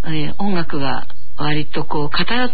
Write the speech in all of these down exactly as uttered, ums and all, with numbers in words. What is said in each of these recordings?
えー、音楽が割とこう偏って、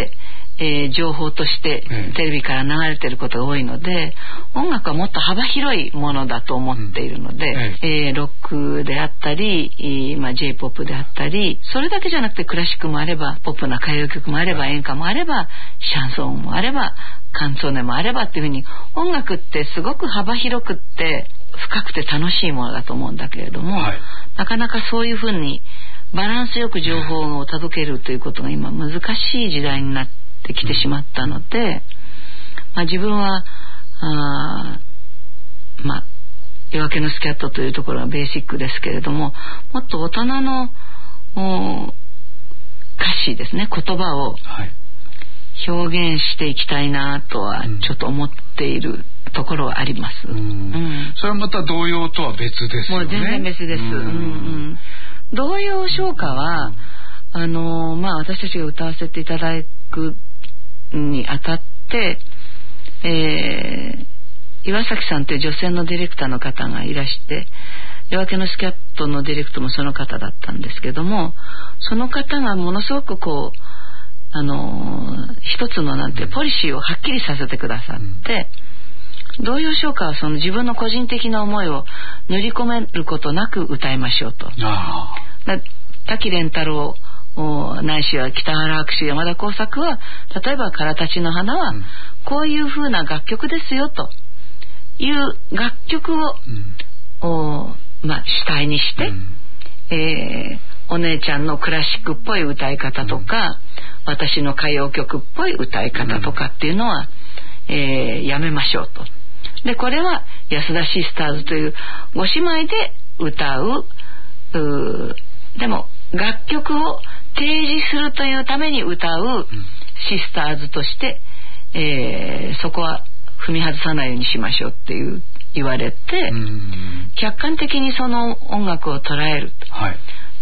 えー、情報としてテレビから流れてることが多いので、音楽はもっと幅広いものだと思っているので、うんえー、ロックであったり、まあ、ジェイポップ であったり、それだけじゃなくてクラシックもあればポップな歌謡曲もあれば演歌もあればシャンソンもあればカンツォーネもあればっていうふうに、音楽ってすごく幅広くって深くて楽しいものだと思うんだけれども、はい、なかなかそういうふうにバランスよく情報を届けるということが今難しい時代になってきてしまったので、まあ、自分はあまあ夜明けのスキャットというところがベーシックですけれども、もっと大人の歌詞ですね、言葉を表現していきたいなとはちょっと思っているところはあります。うんうん、 それはまた童謡とは別ですよね。 もう全然別です。うんうん、童謡唱歌はあのー、まあ私たちが歌わせていただくにあたって、えー岩崎さんという女性のディレクターの方がいらして、夜明けのスキャットのディレクトもその方だったんですけども、その方がものすごくこうあのー、一つのなんてポリシーをはっきりさせてくださって、童謡唱歌はその自分の個人的な思いを塗り込めることなく歌いましょうと。滝蓮太郎ないしは北原白秋、山田耕作は例えばからたちの花はこういう風な楽曲ですよという楽曲を、うんまあ、主体にして、うんえー、お姉ちゃんのクラシックっぽい歌い方とか、うん、私の歌謡曲っぽい歌い方とかっていうのは、うんえー、やめましょうと。でこれは安田シスターズというご姉妹で歌う、うでも楽曲を提示するというために歌うシスターズとして、えー、そこは踏み外さないようにしましょうっていう言われて、客観的にその音楽を捉えると、はい、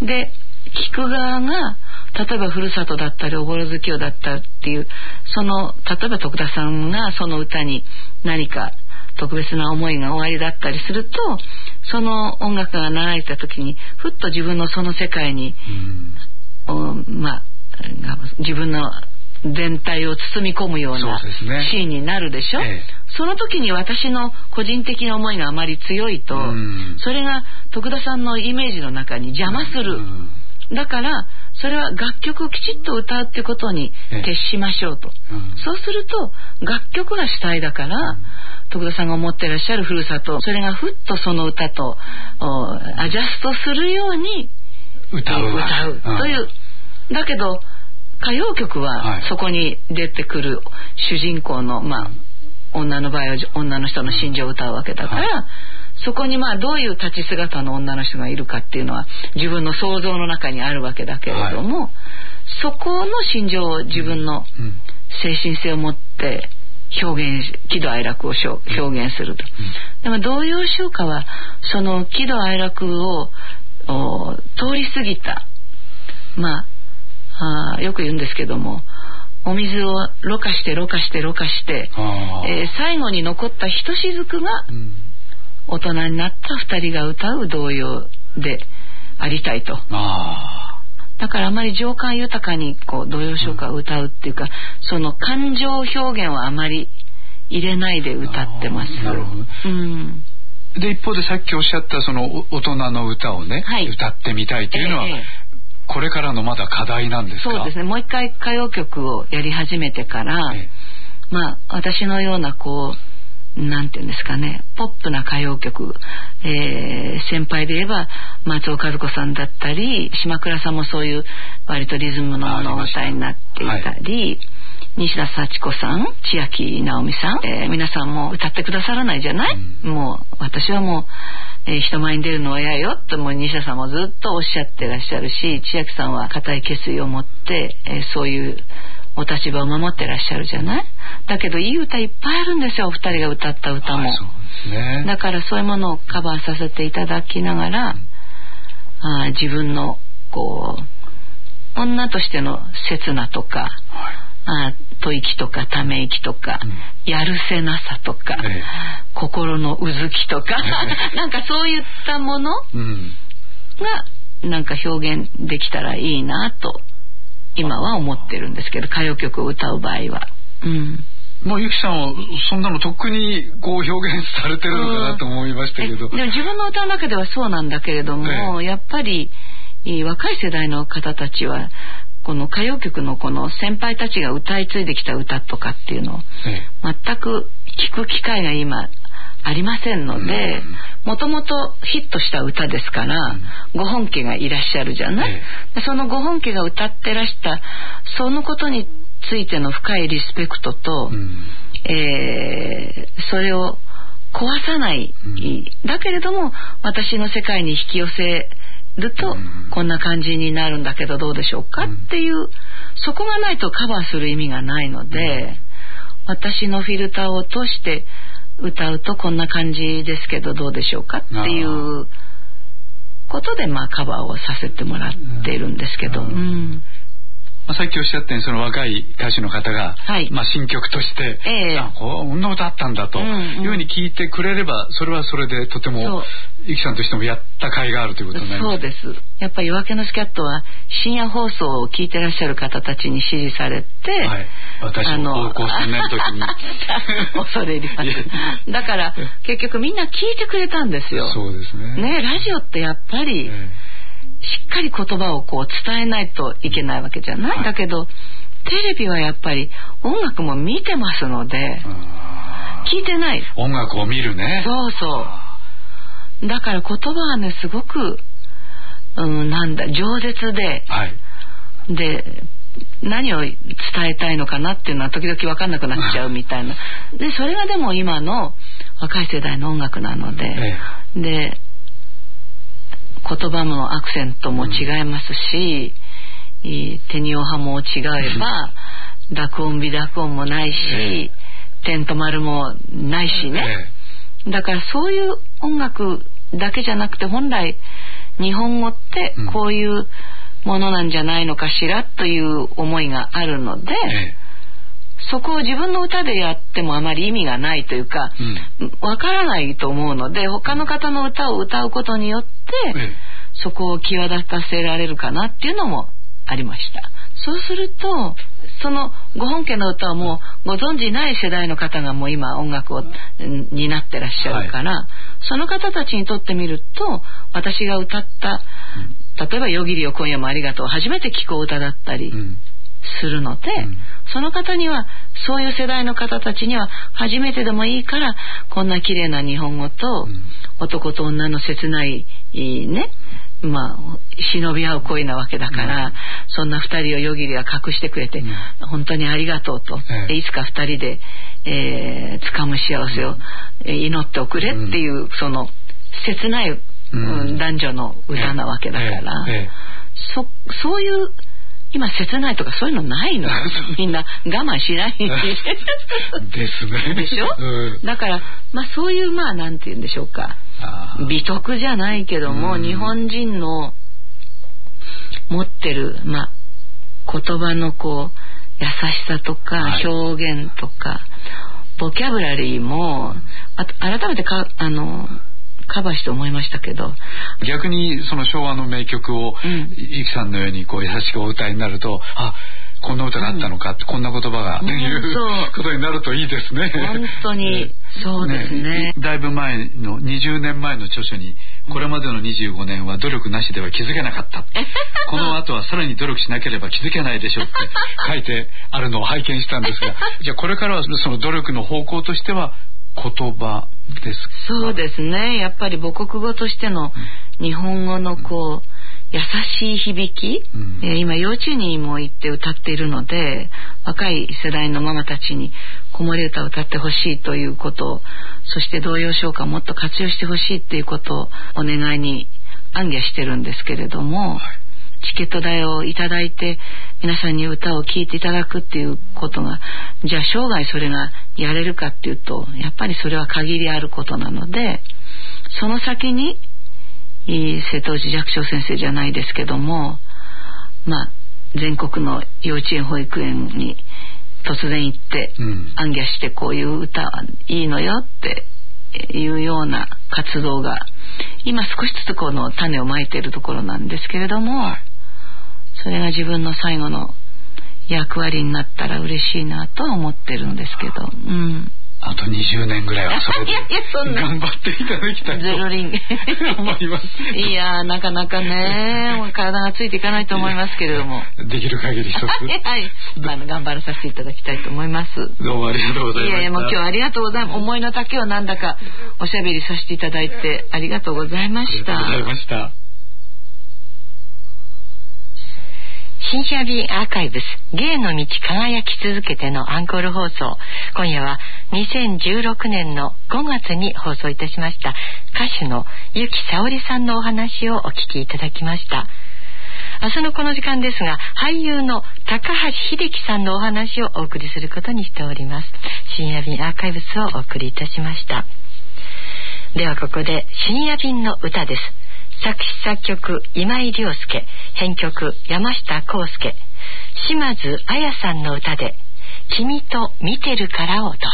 で聴く側が例えばふるさとだったりおぼろ月夜だったっていうその例えば徳田さんがその歌に何か特別な思いがおありだったりすると、その音楽が流れた時にふっと自分のその世界に、まあ自分の全体を包み込むようなシーンになるでしょ。 そ, で、ねええ、その時に私の個人的な思いがあまり強いと、それが徳田さんのイメージの中に邪魔する。だからそれは楽曲をきちっと歌うっていうことに徹しましょうと、ええうん、そうすると楽曲が主体だから、うん、徳田さんが思ってらっしゃるふるさと、それがふっとその歌とアジャストするように歌う、歌うという、うん、だけど歌謡曲はそこに出てくる主人公の、まあ、女の場合は女の人の心情を歌うわけだから、はい、そこにまあどういう立ち姿の女の人がいるかっていうのは自分の想像の中にあるわけだけれども、はい、そこの心情を自分の精神性を持って表現し、喜怒哀楽を表現すると、うん、でも童謡唱歌はその喜怒哀楽を通り過ぎた、まああよく言うんですけども、お水をろ過してろ過してろ過して、えー、最後に残ったひとしずくが大人になったふたりが歌う童謡でありたいと。あだからあまり情感豊かにこう童謡唱歌を歌うっていうか、その感情表現はあまり入れないで歌ってます。 なるほど、うん、で一方でさっきおっしゃったその大人の歌をね、はい、歌ってみたいというのは、えーこれからのまだ課題なんですか？ そうですね、もう一回歌謡曲をやり始めてから、ええ、まあ私のようなこうなんていうんですかね、ポップな歌謡曲、えー、先輩で言えば松尾和子さんだったり島倉さんもそういう割とリズムのものを歌いになっていたり、西田幸子さん、千秋直美さん、えー、皆さんも歌ってくださらないじゃない、うん、もう私はもうえー、人前に出るのは嫌よともう西田さんもずっとおっしゃってらっしゃるし、千秋さんは固い決意を持って、えー、そういうお立場を守ってらっしゃるじゃない。だけどいい歌いっぱいあるんですよ、お二人が歌った歌も、はい、そうですね、だからそういうものをカバーさせていただきながら、うん、あ自分のこう女としての刹那とか、はい、あ吐息とかため息とか、うん、やるせなさとか、ええ、心のうずきとか、ええ、なんかそういったものが、 なんか表現できたらいいなと今は思ってるんですけど、歌謡曲を歌う場合は。うん。 もうゆきさんはそんなのとっくにこう表現されてるのかなと思いましたけど、 でも自分の歌の中ではそうなんだけれども、ええ、やっぱり若い世代の方たちはこの歌謡曲のこの先輩たちが歌い継いできた歌とかっていうのを全く聞く機会が今ありませんので、もともとヒットした歌ですから、うん、ご本家がいらっしゃるじゃない、ええ、そのご本家が歌ってらしたそのことについての深いリスペクトと、うん、えー、それを壊さない、うん、だけれども私の世界に引き寄せると、うん、こんな感じになるんだけどどうでしょうか、うん、っていう、そこがないとカバーする意味がないので、うん、私のフィルターを通して歌うとこんな感じですけどどうでしょうかっていうことで、まあカバーをさせてもらっているんですけど、うんうん、 まあ、さっきおっしゃったようにその若い歌手の方が、はい、まあ、新曲として、えー、あこんな歌あったんだというふうに聞いてくれれば、それはそれでとてもゆきさんとしてもやった甲斐があるということになります。 そうです。やっぱり夜明けのスキャットは深夜放送を聞いてらっしゃる方たちに支持されて、はい、 私も高校さんねんの時に恐れ入りますだから結局みんな聞いてくれたんですよ。 そうですね。 ね、ラジオってやっぱり、えーしっかり言葉をこう伝えないといけないわけじゃない、はい、だけどテレビはやっぱり音楽も見てますので聞いてない。 音楽を見るね。 そうそう。だから言葉はねすごく、うん、なんだ饒舌で、はい、で何を伝えたいのかなっていうのは時々分かんなくなっちゃうみたいなでそれがでも今の若い世代の音楽なので、ええ、で言葉のアクセントも違いますし、うん、テニオ派も違えば濁音微濁音もないし、えー、点と丸もないしね、えー、だからそういう音楽だけじゃなくて本来日本語ってこういうものなんじゃないのかしらという思いがあるので、えーそこを自分の歌でやってもあまり意味がないというか、うん、わからないと思うので他の方の歌を歌うことによって、ええ、そこを際立たせられるかなっていうのもありました。そうするとそのご本家の歌をもうご存じない世代の方がもう今音楽を担ってらっしゃるから、はい、その方たちにとってみると私が歌った、うん、例えば夜霧よ今夜もありがとう初めて聞く歌だったり、うんするので、うん、その方にはそういう世代の方たちには初めてでもいいからこんな綺麗な日本語と、うん、男と女の切ないねまあ忍び合う恋なわけだから、うん、そんな二人を夜霧は隠してくれて、うん、本当にありがとうと、ええ、いつか二人で、えー、掴む幸せを、うん、祈っておくれっていう、うん、その切ない、うん、男女の歌なわけだから、えええ、そ, そういう今切ないとかそういうのないのみんな我慢しないですねでしょ、うん、だからまあそういうまあなんて言うんでしょうか美徳じゃないけども、うん、日本人の持ってるまあ言葉のこう優しさとか表現とか、はい、ボキャブラリーもあと改めてかあのカバーして思いましたけど逆にその昭和の名曲を、うん、ゆきさんのようにこう優しくお歌いになるとあこんな歌があったのかって、うん、こんな言葉が、うん、いうことになるといいですね。 本当にそうですね。 ねだいぶ前のにじゅうねんまえの著書にこれまでのにじゅうごねんは努力なしでは気づけなかったこの後はさらに努力しなければ気づけないでしょうって書いてあるのを拝見したんですがじゃあこれからはその努力の方向としては言葉ですか？ そうですね。やっぱり母国語としての日本語のこう、うん、優しい響き、うんえー、今幼稚園にも行って歌っているので若い世代のママたちに子守歌を歌ってほしいということをそして童謡唱歌をもっと活用してほしいということをお願いに暗記してるんですけれども、はいチケット代をいただいて皆さんに歌を聴いていただくっていうことがじゃあ生涯それがやれるかっていうとやっぱりそれは限りあることなのでその先に瀬戸内寂聴先生じゃないですけどもまあ全国の幼稚園保育園に突然行って暗記してこういう歌いいのよっていうような活動が今少しずつこの種をまいているところなんですけれども、はい、それが自分の最後の役割になったら嬉しいなとは思ってるんですけど、うん、 あとにじゅうねんぐらいはそれで頑張っていただきたいと思います。 いやなかなかねもう体がついていかないと思いますけれどもできる限り一つはい、まあ、頑張らさせていただきたいと思います。 どうもありがとうございました。いやいやもう今日はありがとうございます。思いの丈をなんだかおしゃべりさせていただいてありがとうございました。 ありがとうございました。 深夜便アーカイブス芸の道輝き続けてのアンコール放送、今夜はにせんじゅうろくねんのごがつに放送いたしました歌手の由紀さおりさんのお話をお聞きいただきました。明日のこの時間ですが、俳優の高橋英樹さんのお話をお送りすることにしております。深夜便アーカイブスをお送りいたしました。ではここで深夜便の歌です。作詞作曲今井亮介、編曲山下康介、島津綾さんの歌で君と見てるからをどうぞ。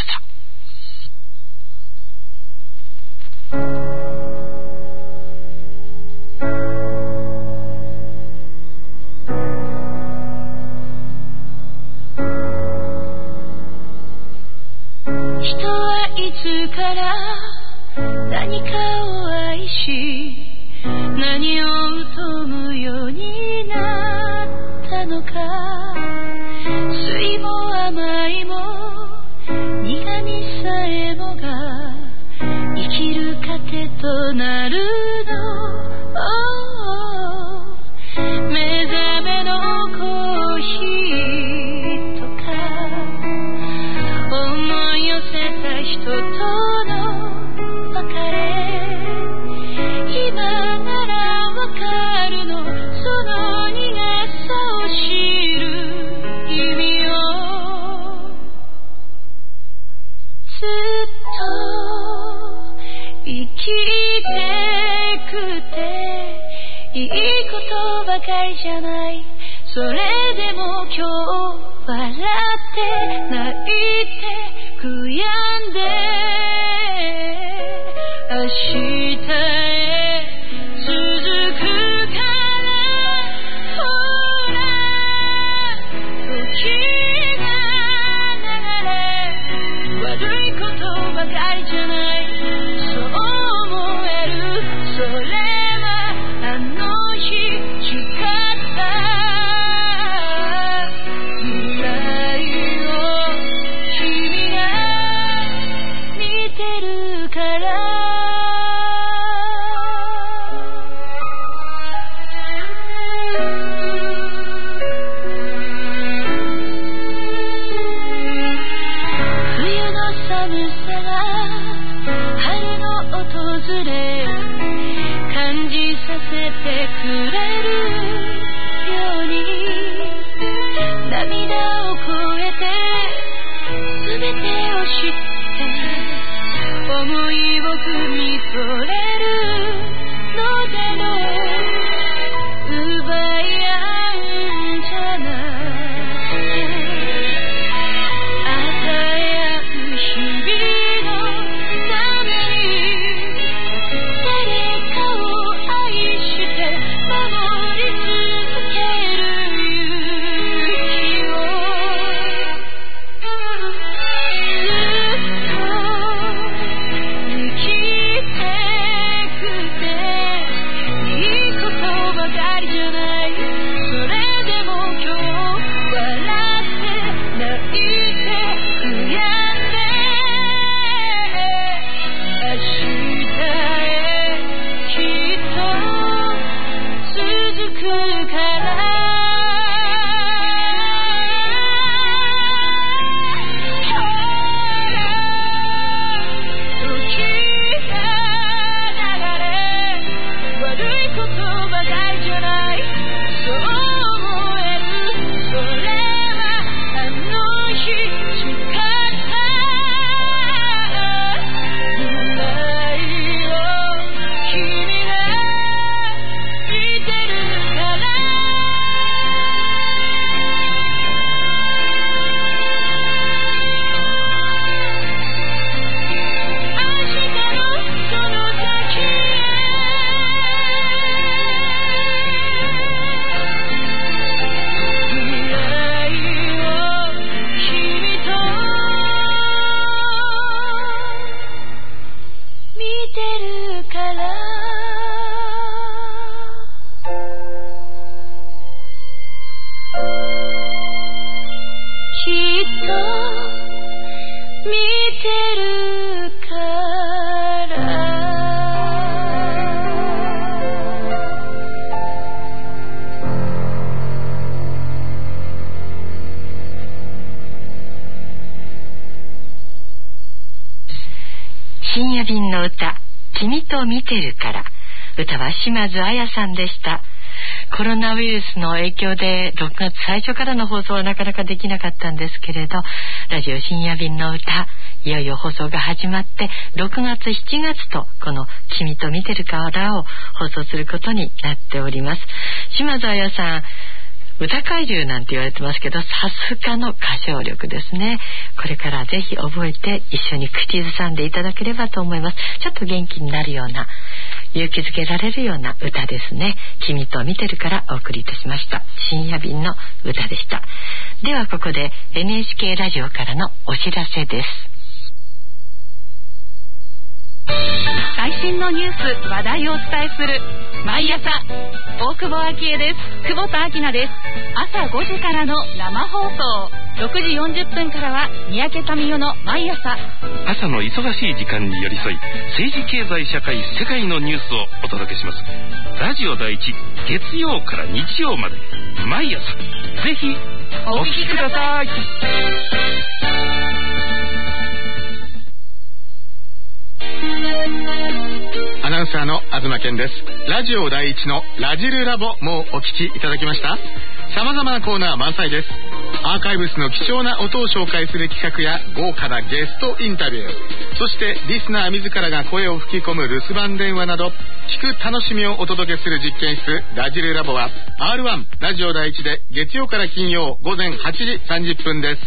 人はいつから何かを愛し何を疎むようになったのか、酸も甘いも苦みさえもが生きる糧となるの、目覚めのコーヒーとか思い寄せた人との別れ、今ならわかるの、その苦さを知る意味を。ずっと生きてくていいことばかりじゃない、それでも今日笑って泣いて悔やんで明日へ続くからほら時が流れ、悪いことばかりじゃない、そう思える、それはあの日誓った未来を君が見てるから。 夜便の歌、君と見てるから。歌は島津亜矢さんでした。コロナウイルスの影響でろくがつ最初からの放送はなかなかできなかったんですけれど、ラジオ深夜便の歌、いよいよ放送が始まってろくがつしちがつとこの君と見てるからを放送することになっております。島津亜矢さん、歌怪獣なんて言われてますけど、さすがの歌唱力ですね。これからぜひ覚えて一緒に口ずさんでいただければと思います。ちょっと元気になるような、勇気づけられるような歌ですね。君と見てるからお送りいたしました。深夜便の歌でした。ではここで エヌエイチケー ラジオからのお知らせです。 最新のニュース、話題をお伝えする毎朝、大久保昭恵です。久保田明菜です。朝ごじからの生放送、ろくじよんじゅっぷんからは三宅民代の毎朝。 朝の忙しい時間に寄り添い、政治経済社会世界のニュースをお届けします。ラジオ第一、月曜から日曜まで毎朝、ぜひお聞きください。 アナウンサーの東健です。ラジオ第一のラジルラボ、もうお聞きいただきました。様々なコーナー満載です。アーカイブスの貴重な音を紹介する企画や豪華なゲストインタビュー、そしてリスナー自らが声を吹き込む留守番電話など、聞く楽しみをお届けする実験室ラジルラボは アールワン ラジオ第一で月曜から金曜午前はちじさんじゅっぷんです。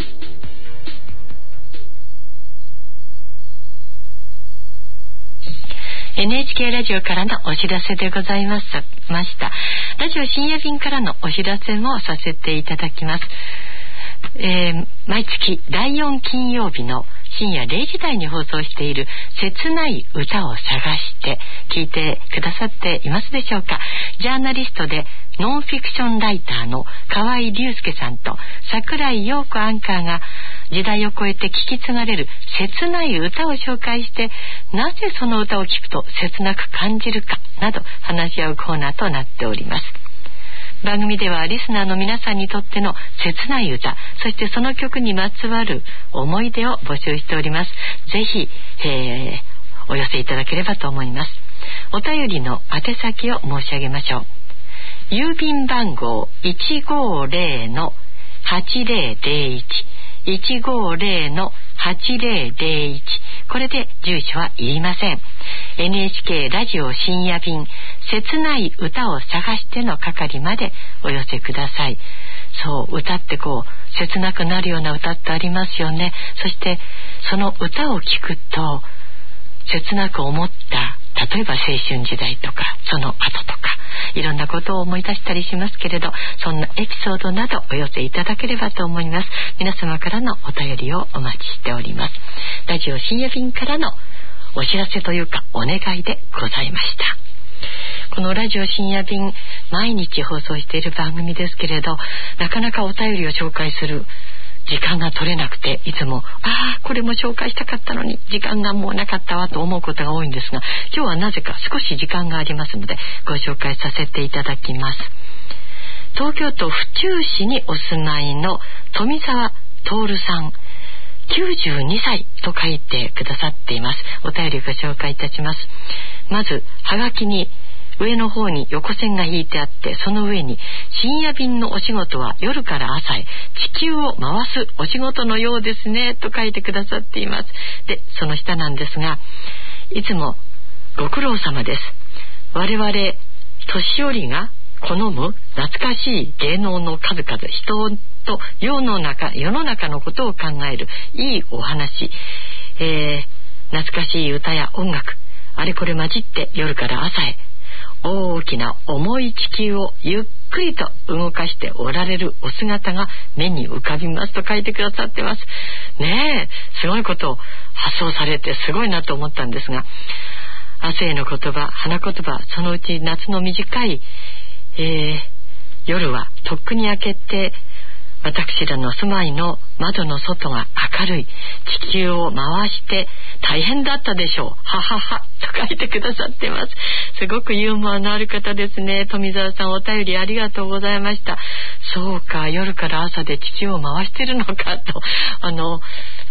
エヌエイチケー ラジオからのお知らせでございますました。ラジオ深夜便からのお知らせもさせていただきます。えー、毎月だいよん金曜日の深夜れいじ台に放送している切ない歌を探して聞いてくださっていますでしょうか。ジャーナリストでノンフィクションライターの河合隆介さんと櫻井陽子アンカーが時代を超えて聞き継がれる切ない歌を紹介して、なぜその歌を聴くと切なく感じるかなど話し合うコーナーとなっております。番組ではリスナーの皆さんにとっての切ない歌、そしてその曲にまつわる思い出を募集しております。ぜひ、えー、お寄せいただければと思います。お便りの宛先を申し上げましょう。郵便番号 いちごゼロのはちゼロゼロいち いちごゼロのはちゼロゼロいち、これで住所はいりません。 エヌエイチケー ラジオ深夜便切ない歌を探しての係までお寄せください。そう、歌ってこう切なくなるような歌ってありますよね。そしてその歌を聴くと切なく思った、例えば青春時代とかその後とかいろんなことを思い出したりしますけれど、そんなエピソードなどお寄せいただければと思います。皆様からのお便りをお待ちしております。ラジオ深夜便からのお知らせというかお願いでございました。このラジオ深夜便、毎日放送している番組ですけれど、なかなかお便りを紹介する時間が取れなくて、いつもああこれも紹介したかったのに時間がもうなかったわと思うことが多いんですが、今日はなぜか少し時間がありますのでご紹介させていただきます。東京都府中市にお住まいの富澤徹さん、きゅうじゅうにさいと書いてくださっています。お便りご紹介いたします。まずはがきに上の方に横線が引いてあって、その上に深夜便のお仕事は夜から朝へ地球を回すお仕事のようですねと書いてくださっています。で、その下なんですが、いつもご苦労様です。我々年寄りが好む懐かしい芸能の数々、人と世の中世の中のことを考えるいいお話、えー、懐かしい歌や音楽、あれこれ混じって夜から朝へ大きな重い地球をゆっくりと動かしておられるお姿が目に浮かびますと書いてくださってますね。えすごいことを発想されてすごいなと思ったんですが、明日への言葉、花言葉、そのうち夏の短い、えー、夜はとっくに明けて、私らの住まいの窓の外が明るい、地球を回して大変だったでしょう、はははと書いてくださってます。すごくユーモアのある方ですね。富澤さん、お便りありがとうございました。そうか、夜から朝で地球を回してるのかと、あの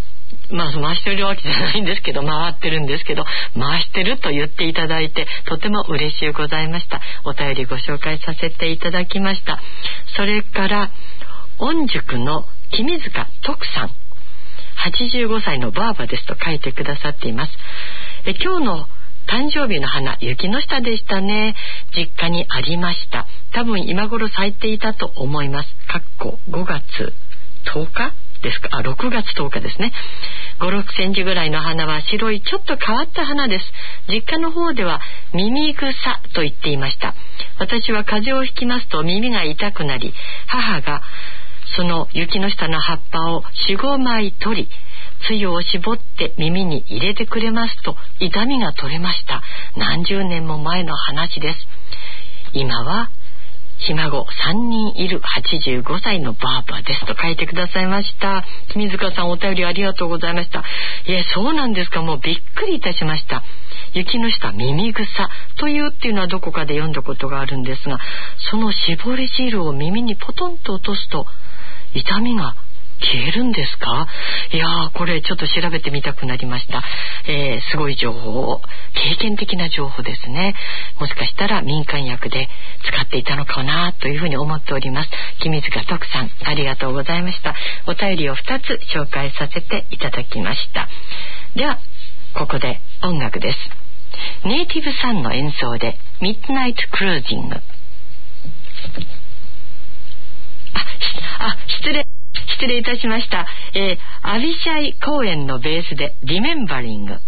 まあ回してるわけじゃないんですけど、回ってるんですけど、回してると言っていただいてとても嬉しゅうございました。お便りご紹介させていただきました。それから御宿の君塚徳さん、はちじゅうごさいのばあばですと書いてくださっています。え今日の誕生日の花、雪の下でしたね。実家にありました。多分今頃咲いていたと思います。かっこごがつとおかですか。あ、ろくがつとおかですね。ご、ろくセンチぐらいの花は白いちょっと変わった花です。実家の方では耳草と言っていました。私は風邪をひきますと耳が痛くなり、母がその雪の下の葉っぱを よん、ごまい取り、つゆを絞って耳に入れてくれますと痛みが取れました。何十年も前の話です。今はひ孫さんにんいるはちじゅうごさいのばあばですと書いてくださいました。君塚さん、お便りありがとうございました。いえ、そうなんですか。もうびっくりいたしました。雪の下耳草というっていうのはどこかで読んだことがあるんですが、その絞り汁を耳にポトンと落とすと痛みが消えるんですか。いやー、これちょっと調べてみたくなりました。えー、すごい情報、経験的な情報ですね。もしかしたら民間薬で使っていたのかなというふうに思っております。君塚徳さん、ありがとうございました。お便りをふたつ紹介させていただきました。ではここで音楽です。ネイティブさんの演奏でミッドナイトクルージング。あ、あ、失礼失礼いたしました。えー、アビシャイ公演のベースでリメンバリング。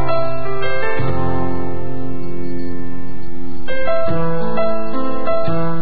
「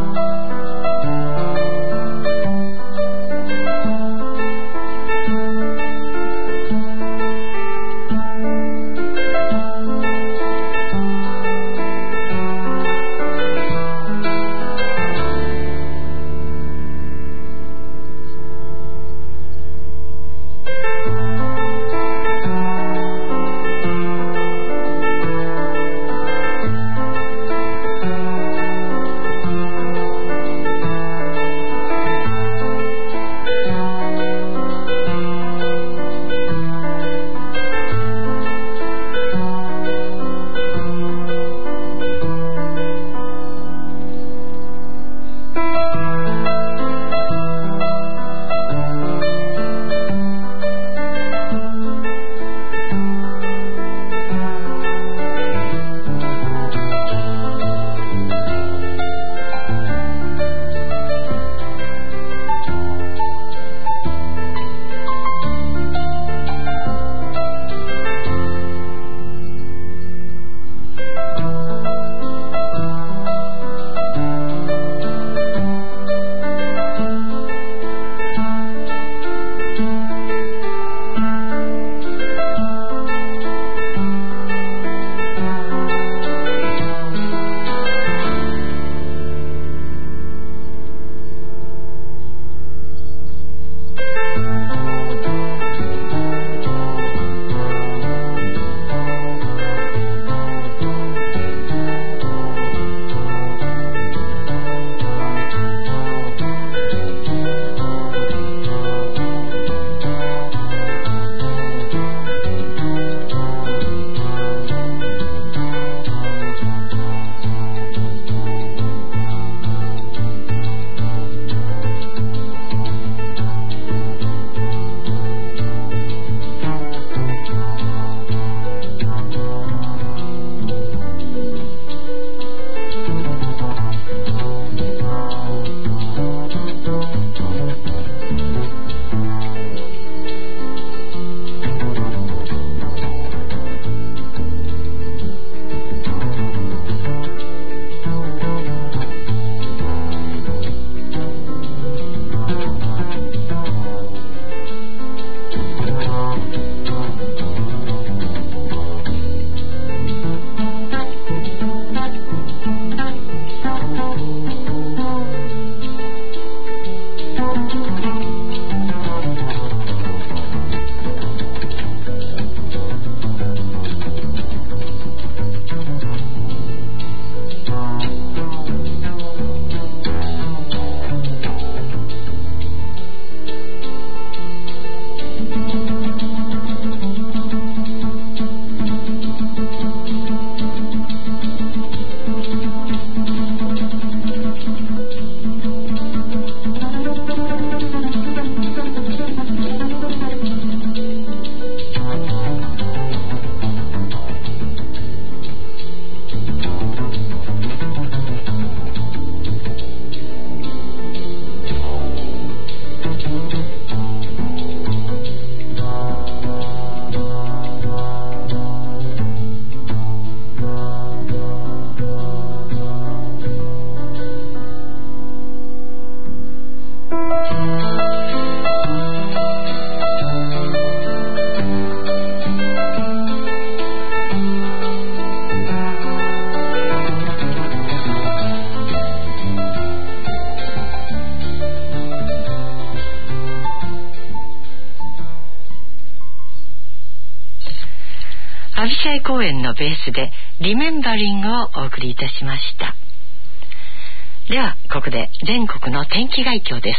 アビシャイ公園のベースでリメンバリングをお送りいたしました。ではここで全国の天気概況です。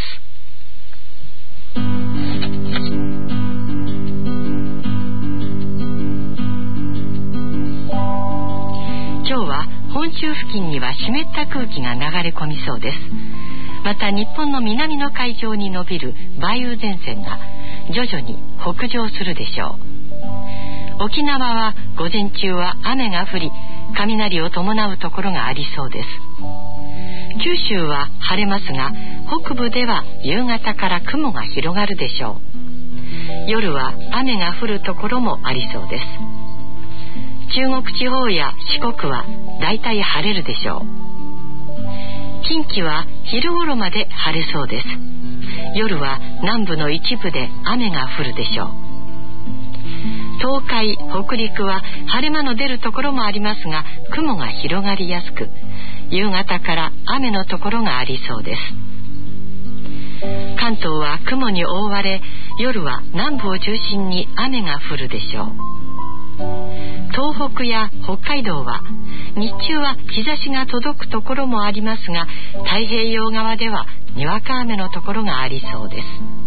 今日は本州付近には湿った空気が流れ込みそうです。また日本の南の海上に伸びる梅雨前線が徐々に北上するでしょう。沖縄は午前中は雨が降り、雷を伴うところがありそうです。九州は晴れますが、北部では夕方から雲が広がるでしょう。夜は雨が降るところもありそうです。中国地方や四国はだいたい晴れるでしょう。近畿は昼頃まで晴れそうです。夜は南部の一部で雨が降るでしょう。東海、北陸は晴れ間の出るところもありますが、雲が広がりやすく、夕方から雨のところがありそうです。関東は雲に覆われ、夜は南部を中心に雨が降るでしょう。東北や北海道は日中は日差しが届くところもありますが、太平洋側ではにわか雨のところがありそうです。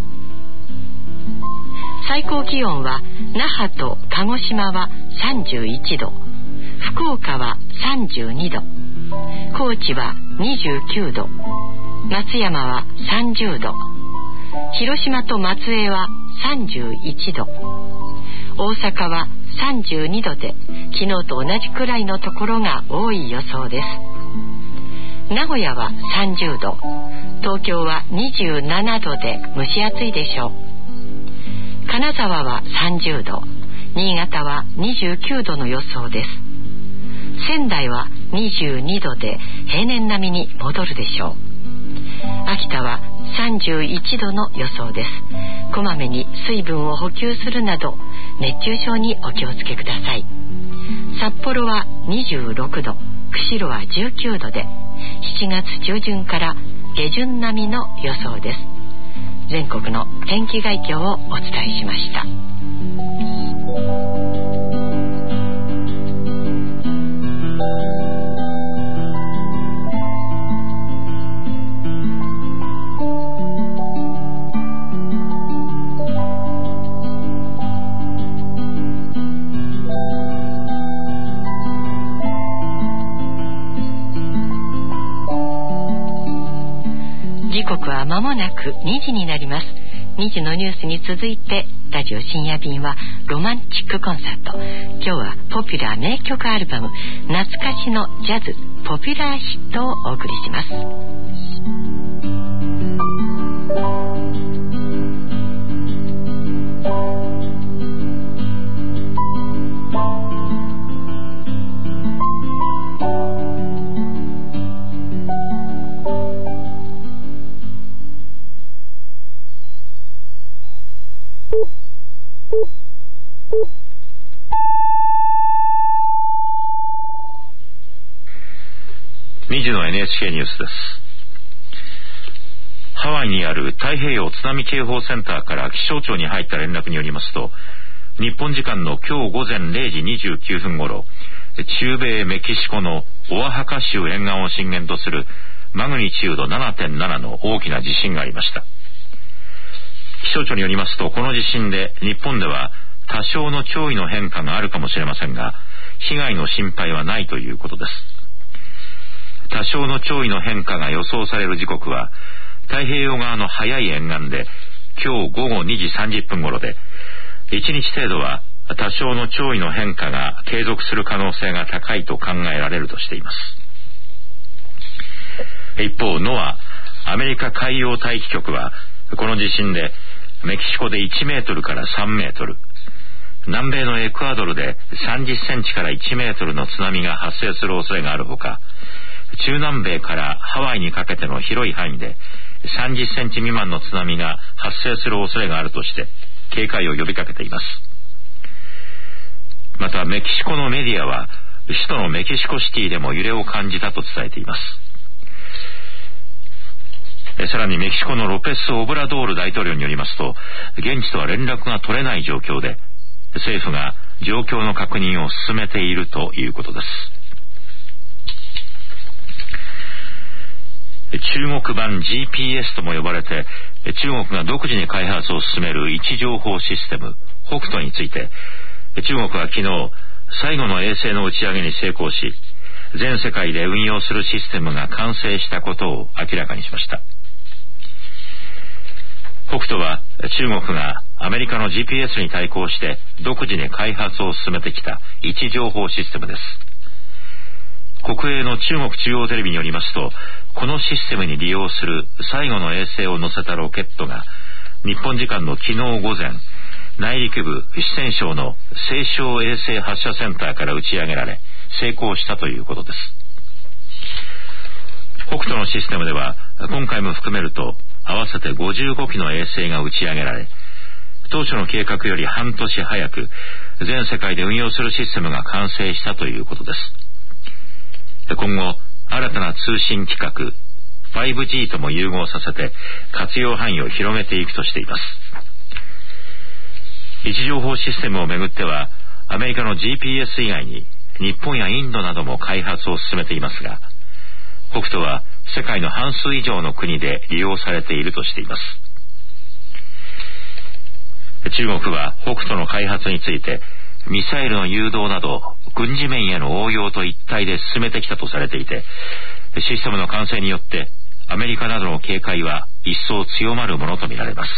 最高気温は那覇と鹿児島はさんじゅういちど、福岡はさんじゅうにど、高知はにじゅうきゅうど、松山はさんじゅうど、広島と松江はさんじゅういちど、大阪はさんじゅうにどで、昨日と同じくらいのところが多い予想です。名古屋はさんじゅうど、東京はにじゅうななどで蒸し暑いでしょう。金沢はさんじゅうど、新潟はにじゅうきゅうどの予想です。仙台はにじゅうにどで平年並みに戻るでしょう。秋田はさんじゅういちどの予想です。こまめに水分を補給するなど熱中症にお気をつけください。札幌はにじゅうろくど、釧路はじゅうきゅうどでしちがつ中旬から下旬並みの予想です。全国の天気概況をお伝えしました。時刻は間もなくにじになります。にじのニュースに続いてラジオ深夜便はロマンチックコンサート。今日はポピュラー名曲アルバム懐かしのジャズポピュラーヒットをお送りします。 にじの エヌエイチケー ニュースです。ハワイにある太平洋津波警報センターから気象庁に入った連絡によりますと、日本時間の今日午前れいじにじゅうきゅうふん頃、中米メキシコのオアハカ州沿岸を震源とするマグニチュード ななてんなな の大きな地震がありました。気象庁によりますと、この地震で日本では多少の潮位の変化があるかもしれませんが、被害の心配はないということです。多少の潮位の変化が予想される時刻は太平洋側の早い沿岸で今日午後にじさんじゅっぷん頃で、いちにち程度は多少の潮位の変化が継続する可能性が高いと考えられるとしています。一方、ノアアメリカ海洋大気局はこの地震でメキシコでいちメートルからさんメートル、南米のエクアドルでさんじゅっセンチからいちメートルの津波が発生する恐れがあるほか、中南米からハワイにかけての広い範囲でさんじゅっセンチ未満の津波が発生する恐れがあるとして警戒を呼びかけています。またメキシコのメディアは首都のメキシコシティでも揺れを感じたと伝えています。さらにメキシコのロペス・オブラドール大統領によりますと、現地とは連絡が取れない状況で、政府が状況の確認を進めているということです。中国版 ジーピーエス とも呼ばれて、中国が独自に開発を進める位置情報システム北斗について、中国は昨日最後の衛星の打ち上げに成功し、全世界で運用するシステムが完成したことを明らかにしました。北斗は中国がアメリカの ジーピーエス に対抗して独自に開発を進めてきた位置情報システムです。国営の中国中央テレビによりますと、このシステムに利用する最後の衛星を乗せたロケットが日本時間の昨日午前、内陸部四川省の西昌衛星発射センターから打ち上げられ成功したということです。北斗のシステムでは今回も含めると合わせてごじゅうごきの衛星が打ち上げられ、当初の計画より半年早く全世界で運用するシステムが完成したということです。今後新たな通信規格 ファイブジー とも融合させて活用範囲を広げていくとしています。位置情報システムをめぐってはアメリカの ジーピーエス 以外に日本やインドなども開発を進めていますが、北斗は世界の半数以上の国で利用されているとしています。中国は北斗の開発についてミサイルの誘導など軍事面への応用と一体で進めてきたとされていて、システムの完成によってアメリカなどの警戒は一層強まるものとみられます。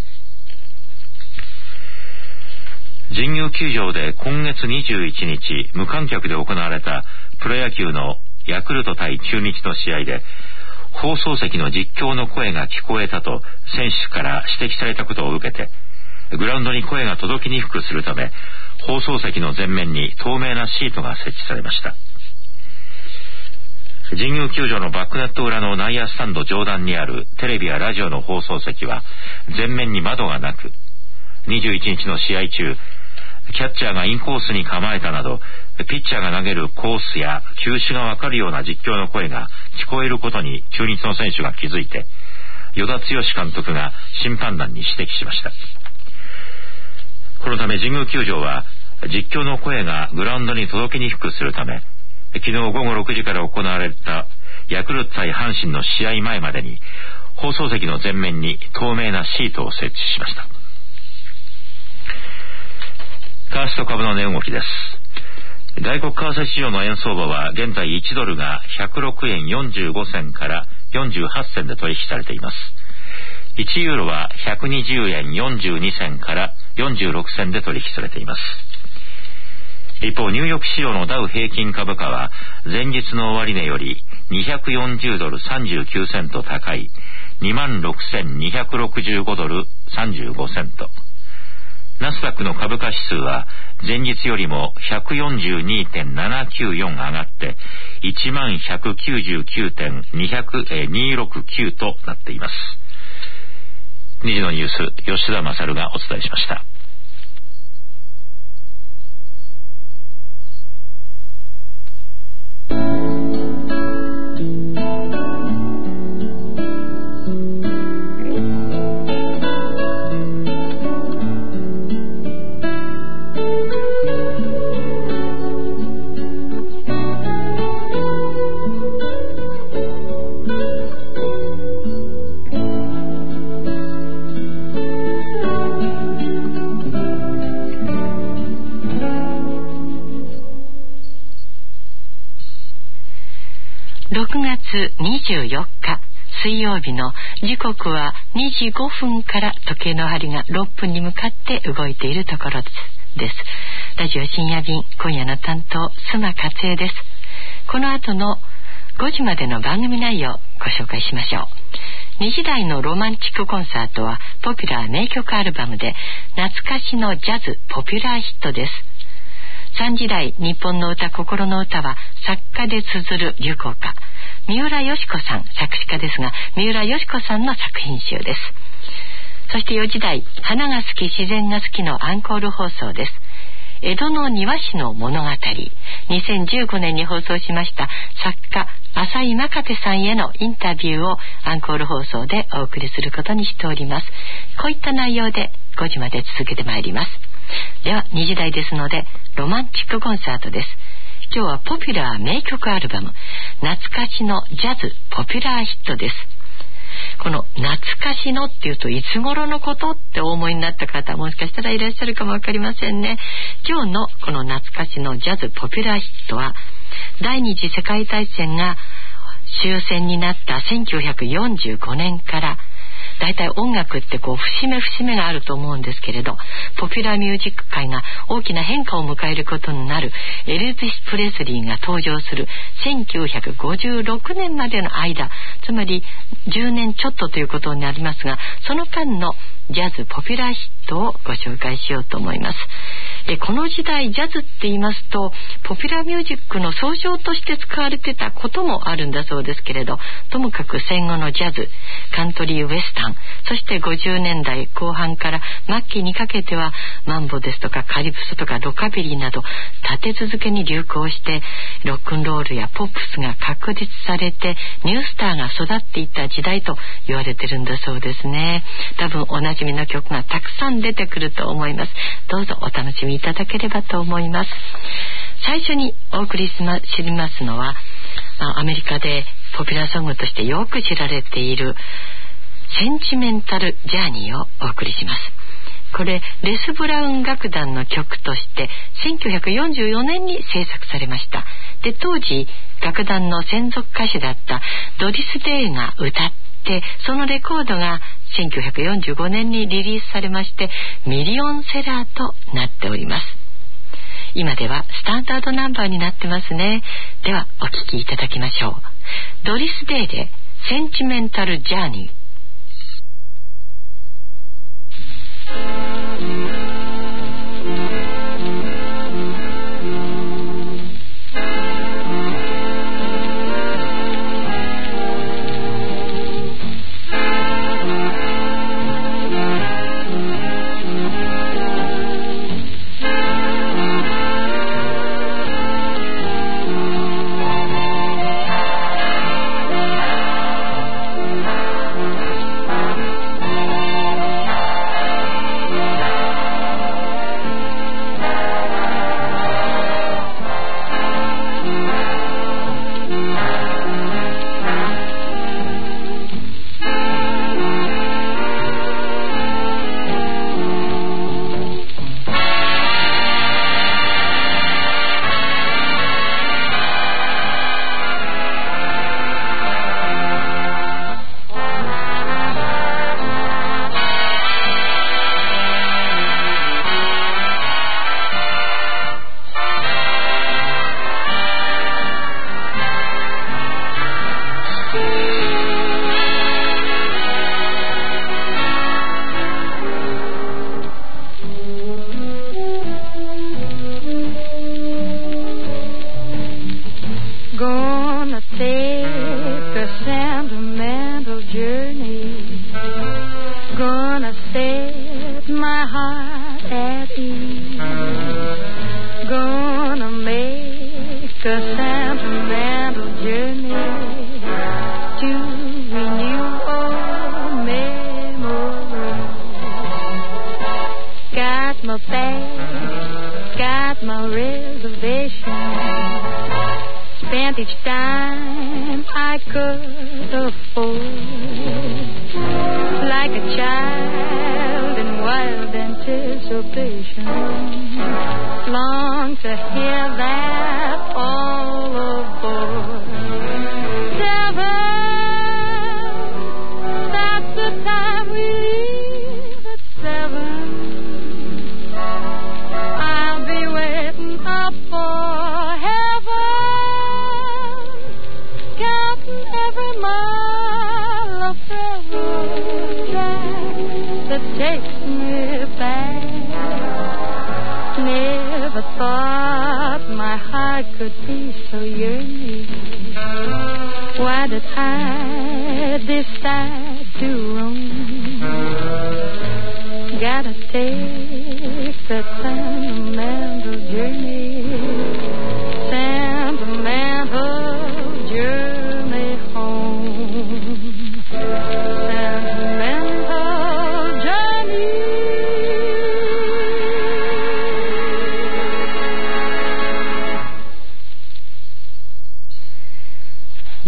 神宮球場で今月にじゅういちにち無観客で行われたプロ野球のヤクルト対中日の試合で、放送席の実況の声が聞こえたと選手から指摘されたことを受けて、グラウンドに声が届きにくくするため放送席の前面に透明なシートが設置されました。神宮球場のバックネット裏の内野スタンド上段にあるテレビやラジオの放送席は前面に窓がなく、にじゅういちにちの試合中、キャッチャーがインコースに構えたなどピッチャーが投げるコースや球種がわかるような実況の声が聞こえることに中日の選手が気づいて、与田剛監督が審判団に指摘しました。このため神宮球場は実況の声がグラウンドに届きにくくするため、昨日ごごろくじから行われたヤクルト対阪神の試合前までに放送席の前面に透明なシートを設置しました。為替と株の値動きです。外国為替市場の円相場は現在いちドルがひゃくろくえんよんじゅうごせんからよんじゅうはちせんで取引されています。いちユーロはひゃくにじゅうえんよんじゅうにせんからよんじゅうろくせんで取引されています。一方、ニューヨーク市場のダウ平均株価は前日の終値よりにひゃくよんじゅうドルさんじゅうきゅうセント高い にまんろくせんにひゃくろくじゅうごドルさんじゅうごセント。ナスダックの株価指数は前日よりも ひゃくよんじゅうにてんななきゅうよん 上がって いちまんひゃくきゅうじゅうきゅうてんにひゃくろくきゅう となっています。にじのニュース、吉田勝がお伝えしました。 ろくがつにじゅうよっか水曜日の時刻はにじごふんから時計の針がろっぷんに向かって動いているところです。ラジオ深夜便、今夜の担当須磨克恵です。この後のごじまでの番組内容をご紹介しましょう。にじ台のロマンチックコンサートはポピュラー名曲アルバムで懐かしのジャズポピュラーヒットです。さんじ台日本の歌心の歌は作家で綴る流行歌、三浦佳子さん、作詞家ですが三浦佳子さんの作品集です。そしてよじ台花が好き自然が好きのアンコール放送です。江戸の庭師の物語、にせんじゅうごねんに放送しました作家浅井真風さんへのインタビューをアンコール放送でお送りすることにしております。こういった内容でごじまで続けてまいります。 ではにじ台ですのでロマンチックコンサートです。今日はポピュラー名曲アルバム懐かしのジャズポピュラーヒットです。この懐かしのっていうといつ頃のことってお思いになった方もしかしたらいらっしゃるかもわかりませんね。今日のこの懐かしのジャズポピュラーヒットは第二次世界大戦が終戦になったせんきゅうひゃくよんじゅうごねんからだいたい音楽ってこう節目節目があると思うんですけれど、ポピュラーミュージック界が大きな変化を迎えることになるエルビス・プレスリーが登場するせんきゅうひゃくごじゅうろくねんまでの間、つまりじゅうねんちょっとということになりますが、その間のジャズポピュラーヒットをご紹介しようと思います。えこの時代ジャズって言いますとポピュラーミュージックの総称として使われてたこともあるんだそうですけれど、ともかく戦後のジャズ、カントリーウエスタン、そしてごじゅうねんだいこう半から末期にかけてはマンボですとかカリプソとかロカビリーなど立て続けに流行してロックンロールやポップスが確立されてニュースターが育っていった時代と言われてるんだそうですね。多分おなじみの曲がたくさん出てくると思います。どうぞお楽しみいただければと思います。最初にお送りしま、知りますのはアメリカでポピュラーソングとしてよく知られているセンチメンタルジャーニーをお送りします。これレス・ブラウン楽団の曲としてせんきゅうひゃくよんじゅうよねんに制作されました。で当時楽団の専属歌手だったドリス・デイが歌ってそのレコードがせんきゅうひゃくよんじゅうごねんにリリースされましてミリオンセラーとなっております。今ではスタンダードナンバーになってますね。ではお聴きいただきましょう。ドリス・デイでセンチメンタルジャーニー。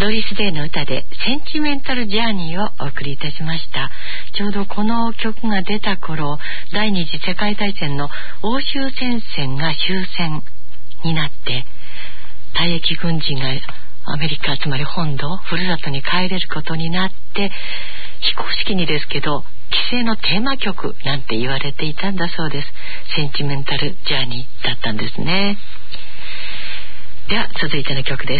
ドリス・デイの歌でセンチメンタル・ジャーニーをお送りいたしました。ちょうどこの曲が出た頃、第二次世界大戦の欧州戦線が終戦になって、退役軍人がアメリカ、つまり本土、ふるさとに帰れることになって、非公式にですけど既成のテーマ曲なんて言われていたんだそうです。センチメンタル・ジャーニーだったんですね。では続いての曲です。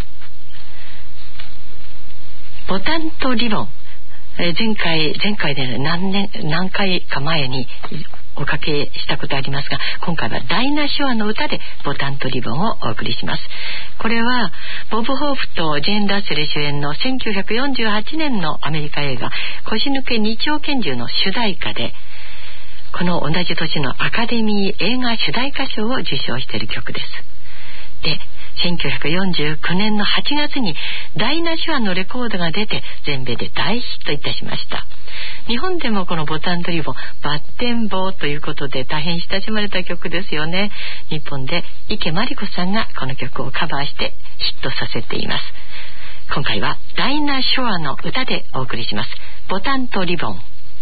ボタンとリボン、えー、前回前回で何年何回か前におかけしたことありますが、今回はダイナ・ショアの歌でボタンとリボンをお送りします。これはボブ・ホーフとジェーン・ラッセル主演のせんきゅうひゃくよんじゅうはちねんのアメリカ映画腰抜け日曜拳銃の主題歌で、この同じ年のアカデミー映画主題歌賞を受賞している曲です。で、せんきゅうひゃくよんじゅうきゅうねんのはちがつにダイナ・ショアのレコードが出て全米で大ヒットいたしました。日本でもこのボタンとリボン、バッテンボーということで大変親しまれた曲ですよね。日本で池真理子さんがこの曲をカバーしてヒットさせています。今回はダイナ・ショアの歌でお送りします。ボタンとリボン。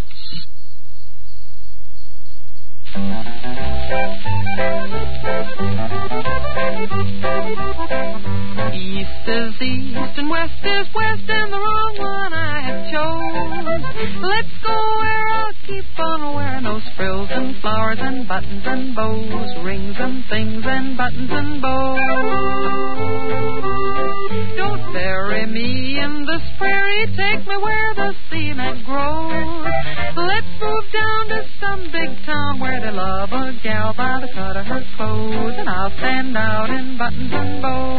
East is east and west is west and the wrong one I have chose. Let's go where I'll keep on wearing those frills and flowers and buttons and bows, rings and things and buttons and bows. Don't bury me in this prairie, take me where the cement grows. Let's move down to some big town where they love a gal by the cut of her clothes, and I'll stand out in buttons and bows.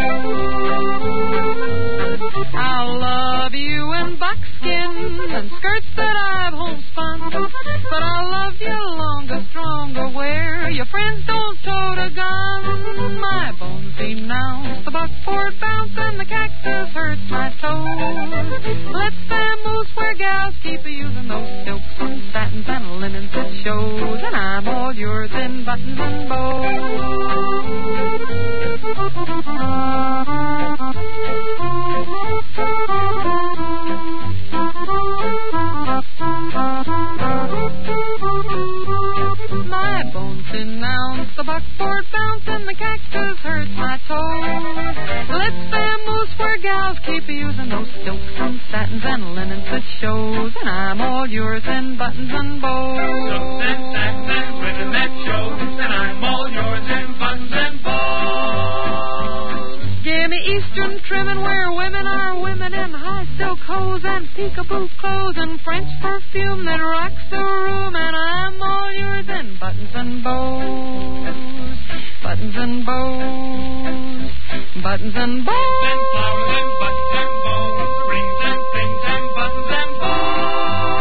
I'll love you in buckskin and skirts that I've homespun, but I'll love you longer, stronger where your friends don't tote a gun. My bones denounce the buckboard bounce and the cactus hurts my toes. Let's vamoose where gals keep using those silks and satins and linens that shows, and I'm all yours in buttons and bows. My bones denounce the buckboard bounce and the cactus hurts my toes. Let's vamoose where gals keep using those silks and satins and linens that shows, and I'm all yours in buttons and bows. Silks and satins and linen that shows, and I'm all yours in buttons and bows. Give me Eastern trimming where women are women in high silk hose and peekaboo clothes and French perfume that rocks the room, and I'm all yours in buttons and bows, buttons and bows, buttons and bows, and flowers and buttons and bows, rings and things and buttons and bows.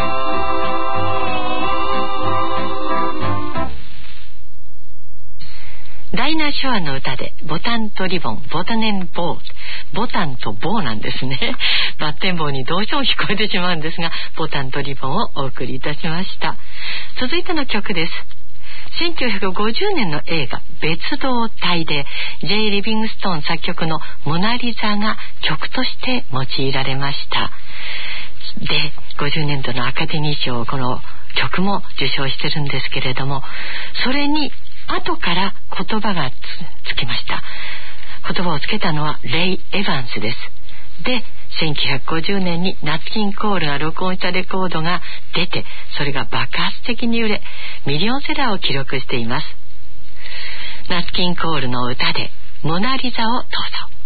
ダイナ・ショアの歌でボタンとリボン、ボタネンボー、ボタンとボーなんですね。バッテンボーにどうしても聞こえてしまうんですが、ボタンとリボンをお送りいたしました。続いての曲です。せんきゅうひゃくごじゅうねんの映画別動隊で ジェイ リビングストーン作曲のモナリザが曲として用いられました。で、ごじゅうねんどのアカデミー賞、この曲も受賞してるんですけれども、それに後から言葉が つ, つきました。言葉をつけたのはレイ・エヴァンスです。で、せんきゅうひゃくごじゅうねんにナッツキンコールが録音したレコードが出て、それが爆発的に売れミリオンセラーを記録しています。ナッツキンコールの歌でモナリザをどうぞ。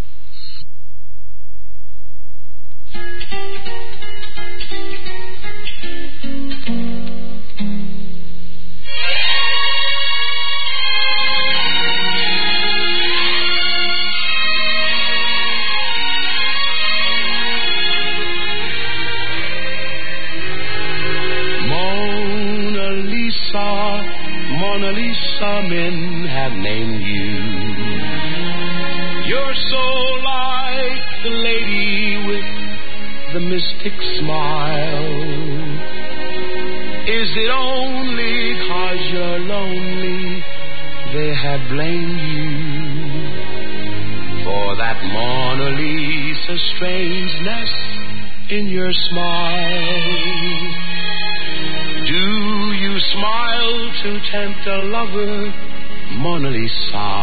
Mona Lisa, men have named you. You're so like the lady with the mystic smile. Is it only 'cause you're lonely they have blamed you for that Mona Lisa a strangeness in your smile? Do you smile to tempt a lover, Mona Lisa?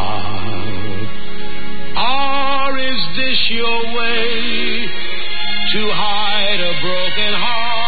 Or is this your way to hide a broken heart?